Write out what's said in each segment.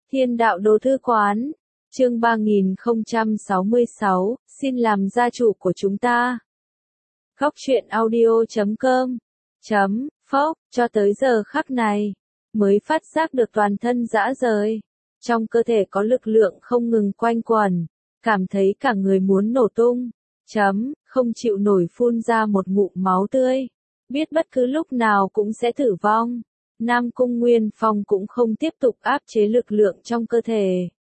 Thiên đạo đồ thư quán, chương 3066, xin làm gia chủ của chúng ta. Góc truyện audio.com phốc, cho tới giờ khắc này, mới phát giác được toàn thân rã rời. Trong cơ thể có lực lượng không ngừng quanh quẩn, cảm thấy cả người muốn nổ tung. Không chịu nổi phun ra một ngụm máu tươi. Biết bất cứ lúc nào cũng sẽ tử vong. Nam Cung Nguyên Phong cũng không tiếp tục áp chế lực lượng trong cơ thể.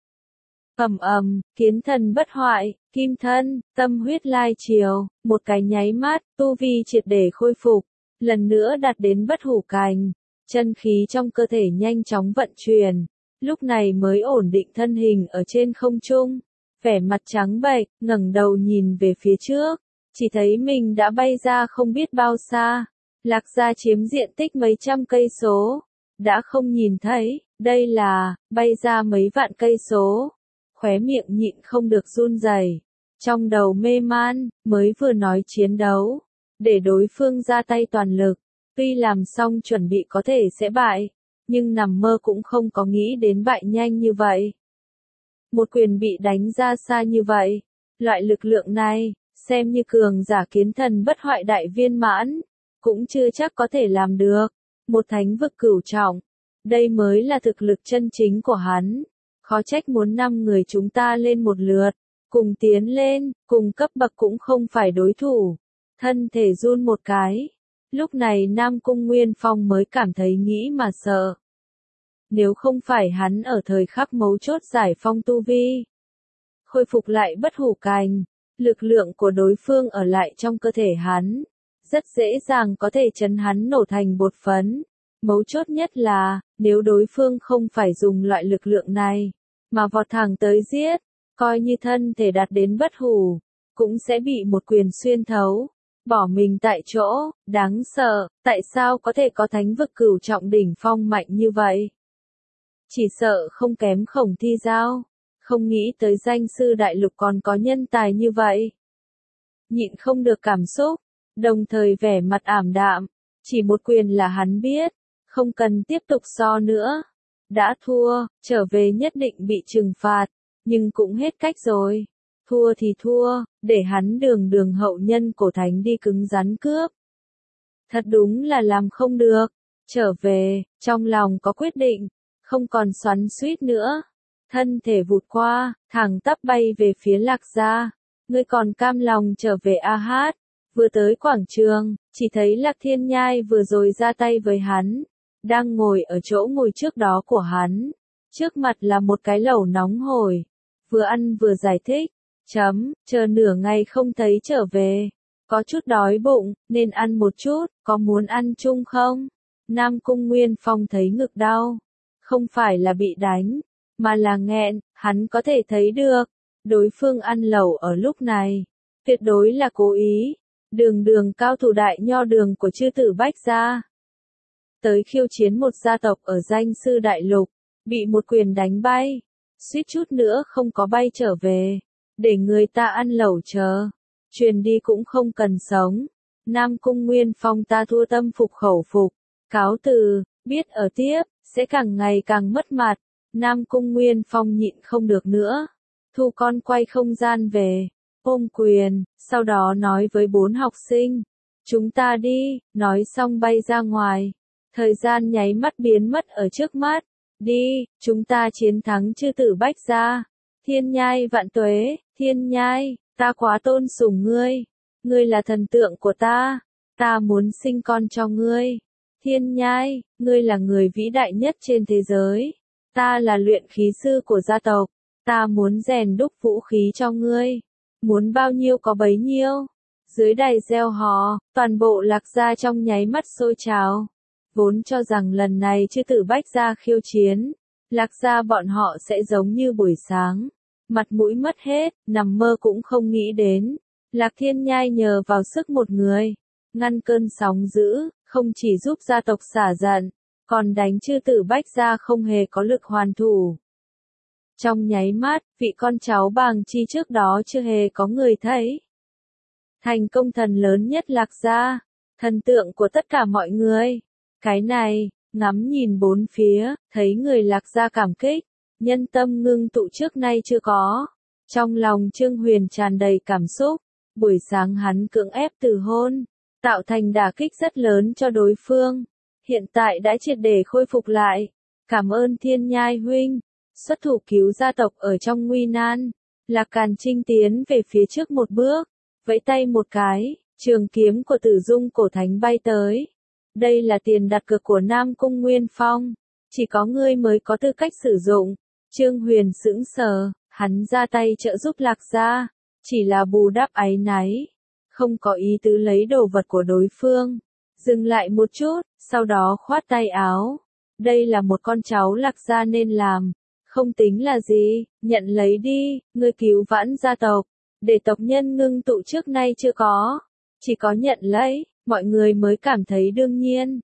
Kiến thần bất hoại, kim thân, tâm huyết lai triều, một cái nháy mắt, tu vi triệt để khôi phục, lần nữa đạt đến bất hủ cảnh, chân khí trong cơ thể nhanh chóng vận chuyển, lúc này mới ổn định thân hình ở trên không trung, vẻ mặt trắng bệch, ngẩng đầu nhìn về phía trước, chỉ thấy mình đã bay ra không biết bao xa. Lạc gia chiếm diện tích mấy trăm cây số, đã không nhìn thấy, đây là, bay ra mấy vạn cây số, khóe miệng nhịn không được run rẩy, trong đầu mê man, mới vừa nói chiến đấu, để đối phương ra tay toàn lực, tuy làm xong chuẩn bị có thể sẽ bại, nhưng nằm mơ cũng không có nghĩ đến bại nhanh như vậy. Một quyền bị đánh ra xa như vậy, loại lực lượng này, xem như cường giả kiến thần bất hoại đại viên mãn. Cũng chưa chắc có thể làm được. Một thánh vực cửu trọng. Đây mới là thực lực chân chính của hắn. Khó trách muốn 5 người chúng ta lên một lượt. Cùng tiến lên, cùng cấp bậc cũng không phải đối thủ. Thân thể run một cái. Lúc này Nam Cung Nguyên Phong mới cảm thấy nghĩ mà sợ. Nếu không phải hắn ở thời khắc mấu chốt giải phong tu vi. Khôi phục lại bất hủ cảnh. Lực lượng của đối phương ở lại trong cơ thể hắn. Rất dễ dàng có thể chấn hắn nổ thành bột phấn. Mấu chốt nhất là, nếu đối phương không phải dùng loại lực lượng này, mà vọt thẳng tới giết, coi như thân thể đạt đến bất hủ, cũng sẽ bị một quyền xuyên thấu, bỏ mình tại chỗ, đáng sợ, tại sao có thể có thánh vực cửu trọng đỉnh phong mạnh như vậy? Chỉ sợ không kém Khổng Thi Giao, không nghĩ tới danh sư đại lục còn có nhân tài như vậy. Nhịn không được cảm xúc. Đồng thời vẻ mặt ảm đạm, chỉ một quyền là hắn biết, không cần tiếp tục so nữa. Đã thua, trở về nhất định bị trừng phạt, nhưng cũng hết cách rồi. Thua thì thua, để hắn đường hậu nhân cổ thánh đi cứng rắn cướp. Thật đúng là làm không được, trở về, trong lòng có quyết định, không còn xoắn xuýt nữa. Thân thể vụt qua, thẳng tắp bay về phía Lạc gia, ngươi còn cam lòng trở về a hát. Vừa tới quảng trường, chỉ thấy Lạc Thiên Nhai vừa rồi ra tay với hắn, đang ngồi ở chỗ ngồi trước đó của hắn. Trước mặt là một cái lẩu nóng hổi, vừa ăn vừa giải thích, chờ nửa ngày không thấy trở về, có chút đói bụng, nên ăn một chút, có muốn ăn chung không? Nam Cung Nguyên Phong thấy ngực đau, không phải là bị đánh, mà là nghẹn, hắn có thể thấy được, đối phương ăn lẩu ở lúc này, tuyệt đối là cố ý. Đường cao thủ đại nho đường của chư tử Bách gia. Tới khiêu chiến một gia tộc ở danh sư đại lục, bị một quyền đánh bay, suýt chút nữa không có bay trở về, để người ta ăn lẩu chờ, truyền đi cũng không cần sống. Nam Cung Nguyên Phong ta thua tâm phục khẩu phục, cáo từ, biết ở tiếp, sẽ càng ngày càng mất mặt. Nam Cung Nguyên Phong nhịn không được nữa, thu con quay không gian về. Ôm quyền, sau đó nói với 4 học sinh, chúng ta đi, nói xong bay ra ngoài, thời gian nháy mắt biến mất ở trước mắt, đi, chúng ta chiến thắng chư tử Bách gia, Thiên Nhai vạn tuế, Thiên Nhai, ta quá tôn sùng ngươi là thần tượng của ta muốn sinh con cho ngươi, Thiên Nhai, ngươi là người vĩ đại nhất trên thế giới, ta là luyện khí sư của gia tộc, ta muốn rèn đúc vũ khí cho ngươi. Muốn bao nhiêu có bấy nhiêu. Dưới đài reo hò, toàn bộ Lạc gia trong nháy mắt sôi trào. Vốn cho rằng lần này chư tử Bách gia khiêu chiến, Lạc gia bọn họ sẽ giống như buổi sáng. Mặt mũi mất hết, nằm mơ cũng không nghĩ đến. Lạc Thiên Nhai nhờ vào sức một người, ngăn cơn sóng dữ, không chỉ giúp gia tộc xả giận, còn đánh chư tử Bách gia không hề có lực hoàn thủ. Trong nháy mắt, vị con cháu Bàng Chi trước đó chưa hề có người thấy. Thành công thần lớn nhất Lạc gia, thần tượng của tất cả mọi người. Cái này, ngắm nhìn bốn phía, thấy người Lạc gia cảm kích, nhân tâm ngưng tụ trước nay chưa có. Trong lòng Trương Huyền tràn đầy cảm xúc, buổi sáng hắn cưỡng ép từ hôn, tạo thành đả kích rất lớn cho đối phương. Hiện tại đã triệt để khôi phục lại. Cảm ơn Thiên Nhai huynh, xuất thủ cứu gia tộc ở trong nguy nan. Lạc Càn Trinh tiến về phía trước một bước, vẫy tay một cái, trường kiếm của Tử Dung cổ thánh bay tới. Đây là tiền đặt cược của Nam Cung Nguyên Phong, chỉ có ngươi mới có tư cách sử dụng. Trương Huyền sững sờ, hắn ra tay trợ giúp Lạc gia, chỉ là bù đắp áy náy, không có ý tứ lấy đồ vật của đối phương. Dừng lại một chút, sau đó khoát tay áo. Đây là một con cháu Lạc gia nên làm, không tính là gì, nhận lấy đi, ngươi cứu vãn gia tộc, để tộc nhân ngưng tụ trước nay chưa có. Chỉ có nhận lấy, mọi người mới cảm thấy đương nhiên.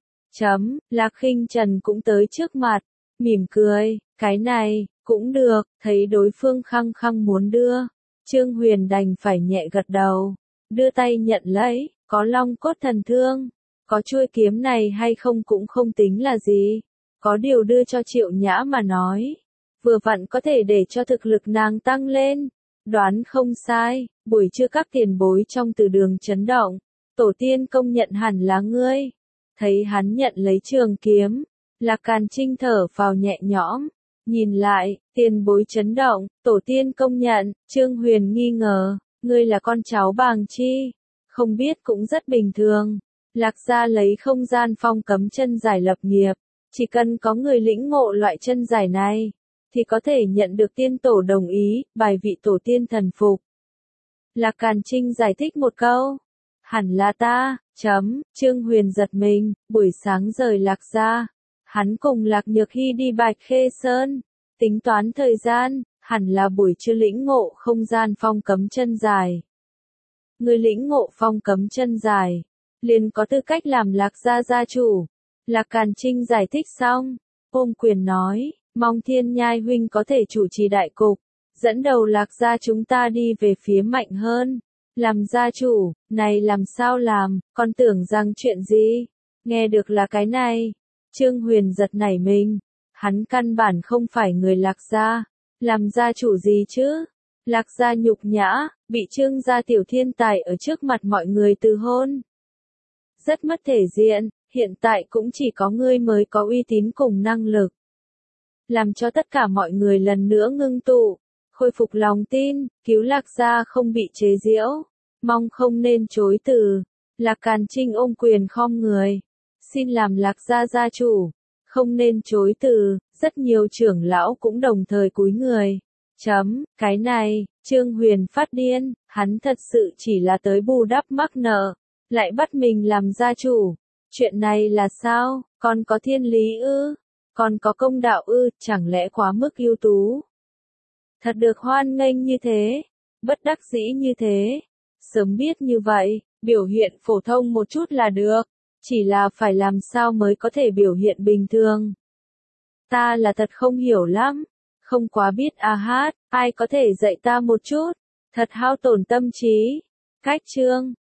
Lạc Khinh Trần cũng tới trước mặt, mỉm cười, cái này, cũng được, thấy đối phương khăng khăng muốn đưa. Trương Huyền đành phải nhẹ gật đầu, đưa tay nhận lấy, có long cốt thần thương, có chuôi kiếm này hay không cũng không tính là gì. Có điều đưa cho Triệu Nhã mà nói, vừa vặn có thể để cho thực lực nàng tăng lên. Đoán không sai, buổi trưa các tiền bối trong từ đường chấn động, tổ tiên công nhận hẳn là ngươi. Thấy hắn nhận lấy trường kiếm, Lạc Càn Trinh thở phào nhẹ nhõm, nhìn lại, tiền bối chấn động, tổ tiên công nhận. Trương Huyền nghi ngờ, ngươi là con cháu Bàng Chi, không biết cũng rất bình thường. Lạc gia lấy không gian phong cấm chân giải lập nghiệp, chỉ cần có người lĩnh ngộ loại chân giải này, thì có thể nhận được tiên tổ đồng ý, bài vị tổ tiên thần phục. Lạc Càn Trinh giải thích một câu, hẳn là ta. Trương Huyền giật mình, buổi sáng rời Lạc gia, hắn cùng Lạc Nhược Hy đi Bạch Khê Sơn, tính toán thời gian, hẳn là buổi trưa lĩnh ngộ không gian phong cấm chân dài. Người lĩnh ngộ phong cấm chân dài, liền có tư cách làm Lạc gia gia chủ. Lạc Càn Trinh giải thích xong, ôm quyền nói, mong Thiên Nhai huynh có thể chủ trì đại cục, dẫn đầu Lạc gia chúng ta đi về phía mạnh hơn. Làm gia chủ, này làm sao làm, con tưởng rằng chuyện gì? Nghe được là cái này. Trương Huyền giật nảy mình, hắn căn bản không phải người Lạc gia, làm gia chủ gì chứ? Lạc gia nhục nhã, bị Trương gia tiểu thiên tài ở trước mặt mọi người từ hôn. Rất mất thể diện, hiện tại cũng chỉ có ngươi mới có uy tín cùng năng lực. Làm cho tất cả mọi người lần nữa ngưng tụ, khôi phục lòng tin, cứu Lạc gia không bị chế giễu, mong không nên chối từ. Lạc Càn Trinh ôm quyền khom người, xin làm Lạc gia gia chủ, không nên chối từ. Rất nhiều trưởng lão cũng đồng thời cúi người. Cái này, Trương Huyền phát điên, hắn thật sự chỉ là tới bù đắp mắc nợ, lại bắt mình làm gia chủ. Chuyện này là sao, còn có thiên lý ư, còn có công đạo ư, chẳng lẽ quá mức ưu tú? Thật được hoan nghênh như thế, bất đắc dĩ như thế. Sớm biết như vậy, biểu hiện phổ thông một chút là được, chỉ là phải làm sao mới có thể biểu hiện bình thường. Ta là thật không hiểu lắm, không quá biết hát, ai có thể dạy ta một chút, thật hao tổn tâm trí. Cách chương